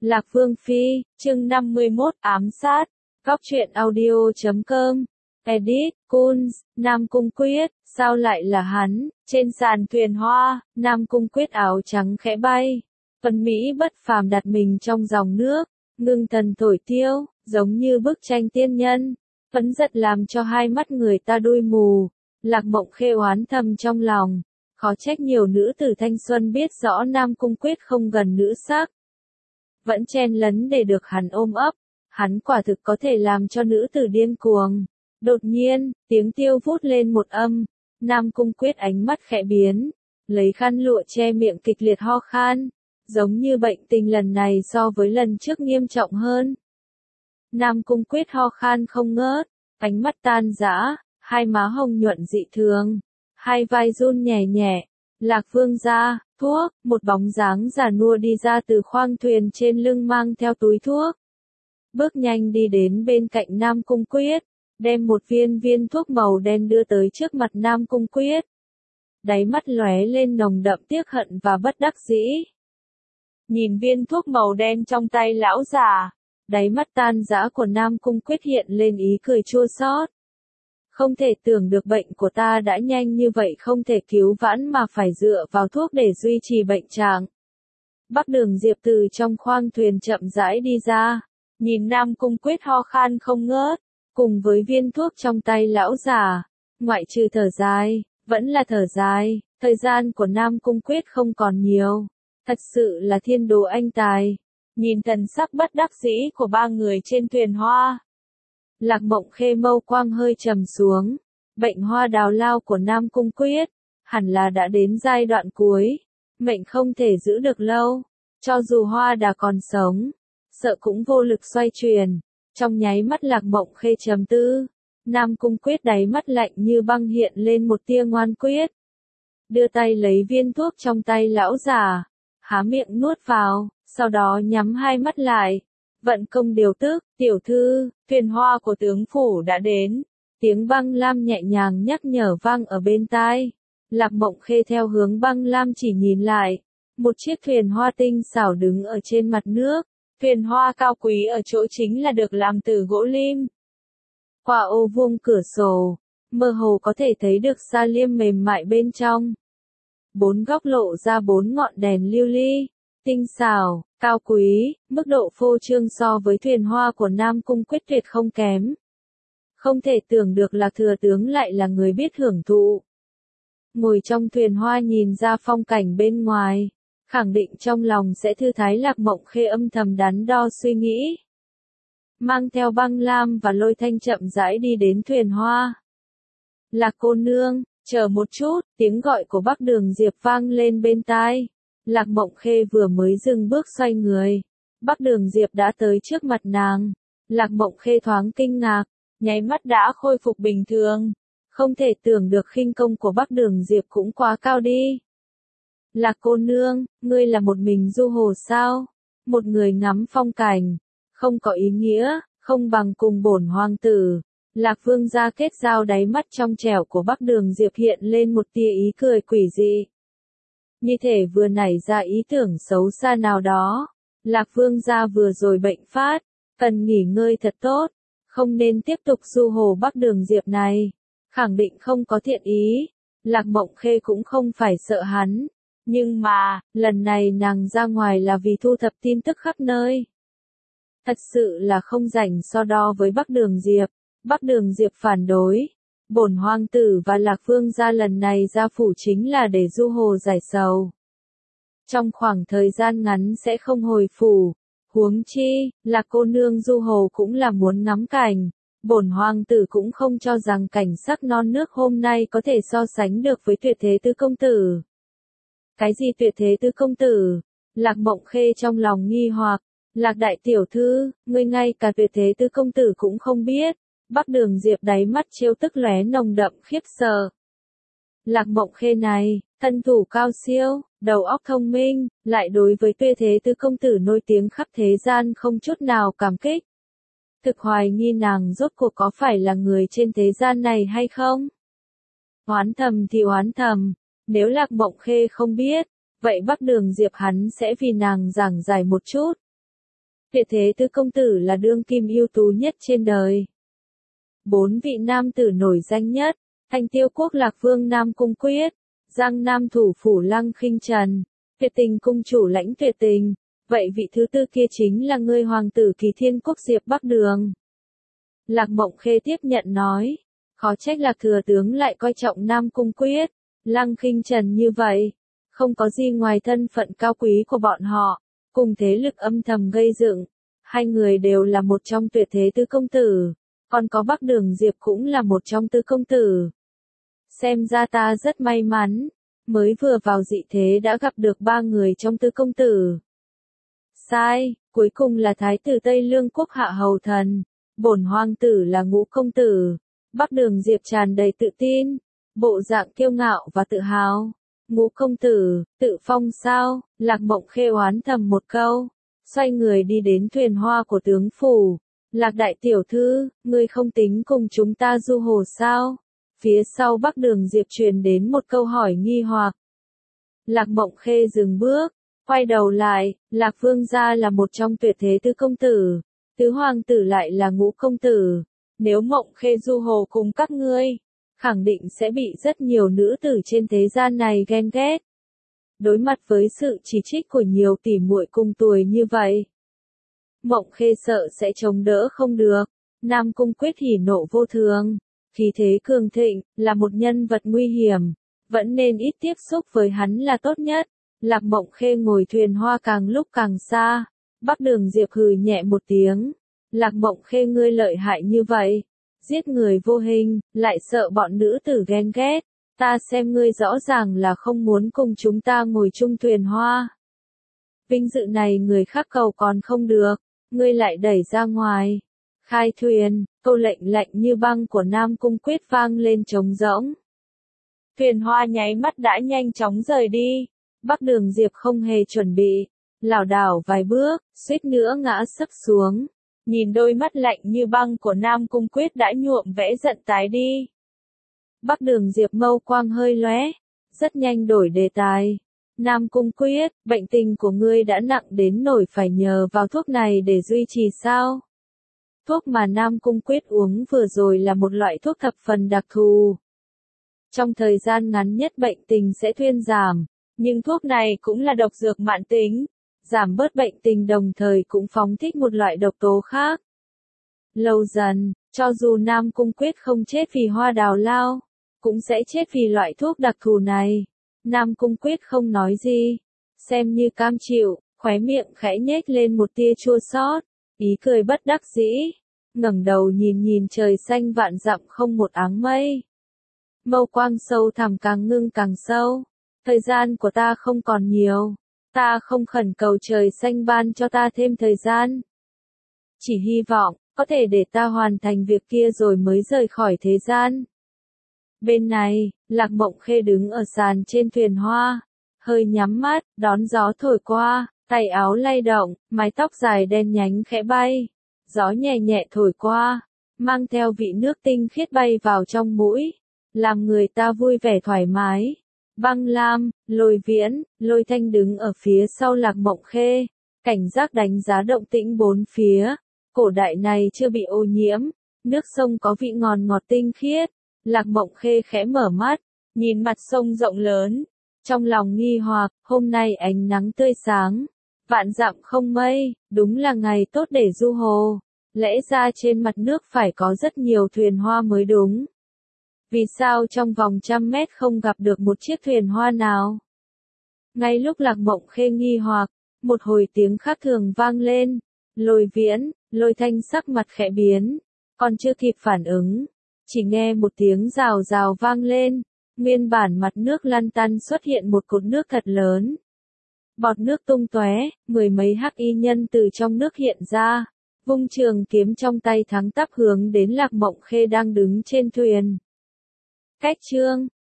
Lạc Vương Phi, chương 51, ám sát, góc truyện audio.com, edit, Kunz, Nam Cung Quyết, sao lại là hắn, trên sàn thuyền hoa, Nam Cung Quyết áo trắng khẽ bay, tuấn Mỹ bất phàm đặt mình trong dòng nước, ngưng thần thổi tiêu, giống như bức tranh tiên nhân, phấn giật làm cho hai mắt người ta đui mù, Lạc Mộng Khê oán thầm trong lòng, khó trách nhiều nữ tử thanh xuân biết rõ Nam Cung Quyết không gần nữ sắc. Vẫn chen lấn để được hắn ôm ấp, hắn quả thực có thể làm cho nữ tử điên cuồng. Đột nhiên, tiếng tiêu vút lên một âm, Nam Cung Quyết ánh mắt khẽ biến, lấy khăn lụa che miệng kịch liệt ho khan, giống như bệnh tình lần này so với lần trước nghiêm trọng hơn. Nam Cung Quyết ho khan không ngớt, ánh mắt tan rã, hai má hồng nhuận dị thường, hai vai run nhẹ nhẹ. Lạc Vương gia, thuốc, một bóng dáng già nua đi ra từ khoang thuyền trên lưng mang theo túi thuốc. Bước nhanh đi đến bên cạnh Nam Cung Quyết, đem một viên thuốc màu đen đưa tới trước mặt Nam Cung Quyết. Đáy mắt lóe lên nồng đậm tiếc hận và bất đắc dĩ. Nhìn viên thuốc màu đen trong tay lão già, đáy mắt tan rã của Nam Cung Quyết hiện lên ý cười chua xót. Không thể tưởng được bệnh của ta đã nhanh như vậy, không thể cứu vãn mà phải dựa vào thuốc để duy trì bệnh trạng. Bắc Đường Diệp từ trong khoang thuyền chậm rãi đi ra, nhìn Nam Cung Quyết ho khan không ngớt, cùng với viên thuốc trong tay lão già, ngoại trừ thở dài, vẫn là thở dài, thời gian của Nam Cung Quyết không còn nhiều, thật sự là thiên đồ anh tài. Nhìn thần sắc bất đắc dĩ của ba người trên thuyền hoa, Lạc Mộng Khê mâu quang hơi trầm xuống, bệnh hoa đào lao của Nam Cung Quyết, hẳn là đã đến giai đoạn cuối, mệnh không thể giữ được lâu, cho dù hoa đà còn sống, sợ cũng vô lực xoay chuyển. Trong nháy mắt Lạc Mộng Khê trầm tư, Nam Cung Quyết đáy mắt lạnh như băng hiện lên một tia ngoan quyết. Đưa tay lấy viên thuốc trong tay lão già, há miệng nuốt vào, sau đó nhắm hai mắt lại. Vận công điều tức, tiểu thư, thuyền hoa của tướng phủ đã đến. Tiếng Băng Lam nhẹ nhàng nhắc nhở vang ở bên tai. Lạc Mộng Khê theo hướng Băng Lam chỉ nhìn lại. Một chiếc thuyền hoa tinh xảo đứng ở trên mặt nước. Thuyền hoa cao quý ở chỗ chính là được làm từ gỗ lim. Qua ô vuông cửa sổ, mơ hồ có thể thấy được sa liêm mềm mại bên trong. Bốn góc lộ ra bốn ngọn đèn lưu ly, tinh xảo, cao quý, mức độ phô trương so với thuyền hoa của Nam Cung Quyết tuyệt không kém. Không thể tưởng được là thừa tướng lại là người biết hưởng thụ. Ngồi trong thuyền hoa nhìn ra phong cảnh bên ngoài, khẳng định trong lòng sẽ thư thái. Lạc Mộng Khê âm thầm đắn đo suy nghĩ. Mang theo Băng Lam và Lôi Thanh chậm rãi đi đến thuyền hoa. Lạc cô nương, chờ một chút, tiếng gọi của Bắc Đường Diệp vang lên bên tai. Lạc Mộng Khê vừa mới dừng bước xoay người, Bắc Đường Diệp đã tới trước mặt nàng. Lạc Mộng Khê thoáng kinh ngạc, nháy mắt đã khôi phục bình thường. Không thể tưởng được khinh công của Bắc Đường Diệp cũng quá cao đi. Lạc cô nương, ngươi là một mình du hồ sao? Một người ngắm phong cảnh, không có ý nghĩa, không bằng cùng bổn hoàng tử. Lạc Vương gia kết giao, đáy mắt trong trẻo của Bắc Đường Diệp hiện lên một tia ý cười quỷ dị. Như thể vừa nảy ra ý tưởng xấu xa nào đó. Lạc Vương gia vừa rồi bệnh phát, cần nghỉ ngơi thật tốt, không nên tiếp tục du hồ. Bắc Đường Diệp này khẳng định không có thiện ý. Lạc Mộng Khê cũng không phải sợ hắn, nhưng mà, lần này nàng ra ngoài là vì thu thập tin tức khắp nơi. Thật sự là không rảnh so đo với Bắc Đường Diệp. Bắc Đường Diệp phản đối. Bổn hoàng tử và Lạc Vương gia lần này ra phủ chính là để du hồ giải sầu. Trong khoảng thời gian ngắn sẽ không hồi phủ. Huống chi, Lạc cô nương du hồ cũng là muốn ngắm cảnh. Bổn hoàng tử cũng không cho rằng cảnh sắc non nước hôm nay có thể so sánh được với tuyệt thế tứ công tử. Cái gì tuyệt thế tứ công tử? Lạc Mộng Khê trong lòng nghi hoặc. Lạc đại tiểu thư, ngươi ngay cả tuyệt thế tứ công tử cũng không biết. Bắc Đường Diệp đáy mắt trêu tức lóe nồng đậm khiếp sợ. Lạc Mộng Khê này, thân thủ cao siêu, đầu óc thông minh, lại đối với tuyệt thế tứ công tử nổi tiếng khắp thế gian không chút nào cảm kích. Thực hoài nghi nàng rốt cuộc có phải là người trên thế gian này hay không? Oán thầm thì oán thầm, nếu Lạc Mộng Khê không biết, vậy Bắc Đường Diệp hắn sẽ vì nàng giảng giải một chút. Tuyệt thế tứ công tử là đương kim ưu tú nhất trên đời. 4 vị nam tử nổi danh nhất, Thanh Tiêu quốc Lạc Vương Nam Cung Quyết, Giang Nam thủ phủ Lăng Khinh Trần, Tuyệt Tình cung chủ Lãnh Tuyệt Tình, vậy vị thứ tư kia chính là ngươi hoàng tử Kỳ Thiên quốc Diệp Bắc Đường. Lạc Mộng Khê tiếp nhận nói, khó trách Lạc thừa tướng lại coi trọng Nam Cung Quyết, Lăng Khinh Trần như vậy, không có gì ngoài thân phận cao quý của bọn họ, cùng thế lực âm thầm gây dựng, hai người đều là một trong tuyệt thế tứ công tử, còn có Bắc Đường Diệp cũng là một trong tứ công tử. Xem ra ta rất may mắn, mới vừa vào dị thế đã gặp được 3 người trong tứ công tử. Sai, cuối cùng là thái tử Tây Lương quốc Hạ Hầu Thần, bổn hoàng tử là Ngũ công tử. Bắc Đường Diệp tràn đầy tự tin, bộ dạng kiêu ngạo và tự hào. Ngũ công tử, tự phong sao? Lạc Mộng Khê oán thầm một câu, xoay người đi đến thuyền hoa của tướng phủ. Lạc đại tiểu thư, ngươi không tính cùng chúng ta du hồ sao? Phía sau Bắc Đường Diệp truyền đến một câu hỏi nghi hoặc. Lạc Mộng Khê dừng bước, quay đầu lại, Lạc Vương gia là một trong tuyệt thế tứ công tử, tứ hoàng tử lại là Ngũ công tử. Nếu Mộng Khê du hồ cùng các ngươi, khẳng định sẽ bị rất nhiều nữ tử trên thế gian này ghen ghét. Đối mặt với sự chỉ trích của nhiều tỷ muội cùng tuổi như vậy, Mộng Khê sợ sẽ chống đỡ không được. Nam Cung Quyết hỉ nộ vô thường, khí thế cường thịnh, là một nhân vật nguy hiểm, vẫn nên ít tiếp xúc với hắn là tốt nhất. Lạc Mộng Khê ngồi thuyền hoa càng lúc càng xa, Bắc Đường Diệp hừ nhẹ một tiếng. Lạc Mộng Khê ngươi lợi hại như vậy, giết người vô hình, lại sợ bọn nữ tử ghen ghét. Ta xem ngươi rõ ràng là không muốn cùng chúng ta ngồi chung thuyền hoa. Vinh dự này người khác cầu còn không được, ngươi lại đẩy ra ngoài. Khai thuyền, câu lệnh lạnh như băng của Nam Cung Quyết vang lên trống rỗng. Thuyền hoa nháy mắt đã nhanh chóng rời đi. Bắc Đường Diệp không hề chuẩn bị, lảo đảo vài bước, suýt nữa ngã sấp xuống. Nhìn đôi mắt lạnh như băng của Nam Cung Quyết đã nhuộm vẽ giận tái đi. Bắc Đường Diệp mâu quang hơi lóe, rất nhanh đổi đề tài. Nam Cung Quyết, bệnh tình của ngươi đã nặng đến nỗi phải nhờ vào thuốc này để duy trì sao? Thuốc mà Nam Cung Quyết uống vừa rồi là một loại thuốc thập phần đặc thù. Trong thời gian ngắn nhất bệnh tình sẽ thuyên giảm, nhưng thuốc này cũng là độc dược mãn tính, giảm bớt bệnh tình đồng thời cũng phóng thích một loại độc tố khác. Lâu dần, cho dù Nam Cung Quyết không chết vì hoa đào lao, cũng sẽ chết vì loại thuốc đặc thù này. Nam Cung Quyết không nói gì, xem như cam chịu, khóe miệng khẽ nhếch lên một tia chua xót, ý cười bất đắc dĩ, ngẩng đầu nhìn nhìn trời xanh vạn dặm không một áng mây. Mâu quang sâu thẳm càng ngưng càng sâu, thời gian của ta không còn nhiều, ta không khẩn cầu trời xanh ban cho ta thêm thời gian. Chỉ hy vọng, có thể để ta hoàn thành việc kia rồi mới rời khỏi thế gian. Bên này, Lạc Mộng Khê đứng ở sàn trên thuyền hoa, hơi nhắm mắt, đón gió thổi qua, tay áo lay động, mái tóc dài đen nhánh khẽ bay. Gió nhẹ nhẹ thổi qua, mang theo vị nước tinh khiết bay vào trong mũi, làm người ta vui vẻ thoải mái. Băng Lam, Lôi Viễn, Lôi Thanh đứng ở phía sau Lạc Mộng Khê, cảnh giác đánh giá động tĩnh bốn phía. Cổ đại này chưa bị ô nhiễm, nước sông có vị ngọt ngọt tinh khiết. Lạc Mộng Khê khẽ mở mắt, nhìn mặt sông rộng lớn, trong lòng nghi hoặc, hôm nay ánh nắng tươi sáng, vạn dặm không mây, đúng là ngày tốt để du hồ. Lẽ ra trên mặt nước phải có rất nhiều thuyền hoa mới đúng. Vì sao trong vòng 100 mét không gặp được một chiếc thuyền hoa nào? Ngay lúc Lạc Mộng Khê nghi hoặc, một hồi tiếng khác thường vang lên. Lôi Viễn, Lôi Thanh sắc mặt khẽ biến, còn chưa kịp phản ứng, chỉ nghe một tiếng rào rào vang lên, nguyên bản mặt nước lăn tăn xuất hiện một cột nước thật lớn. Bọt nước tung tóe, 10 mấy hắc y nhân từ trong nước hiện ra, vung trường kiếm trong tay thắng tắp hướng đến Lạc Mộng Khê đang đứng trên thuyền. Cách chương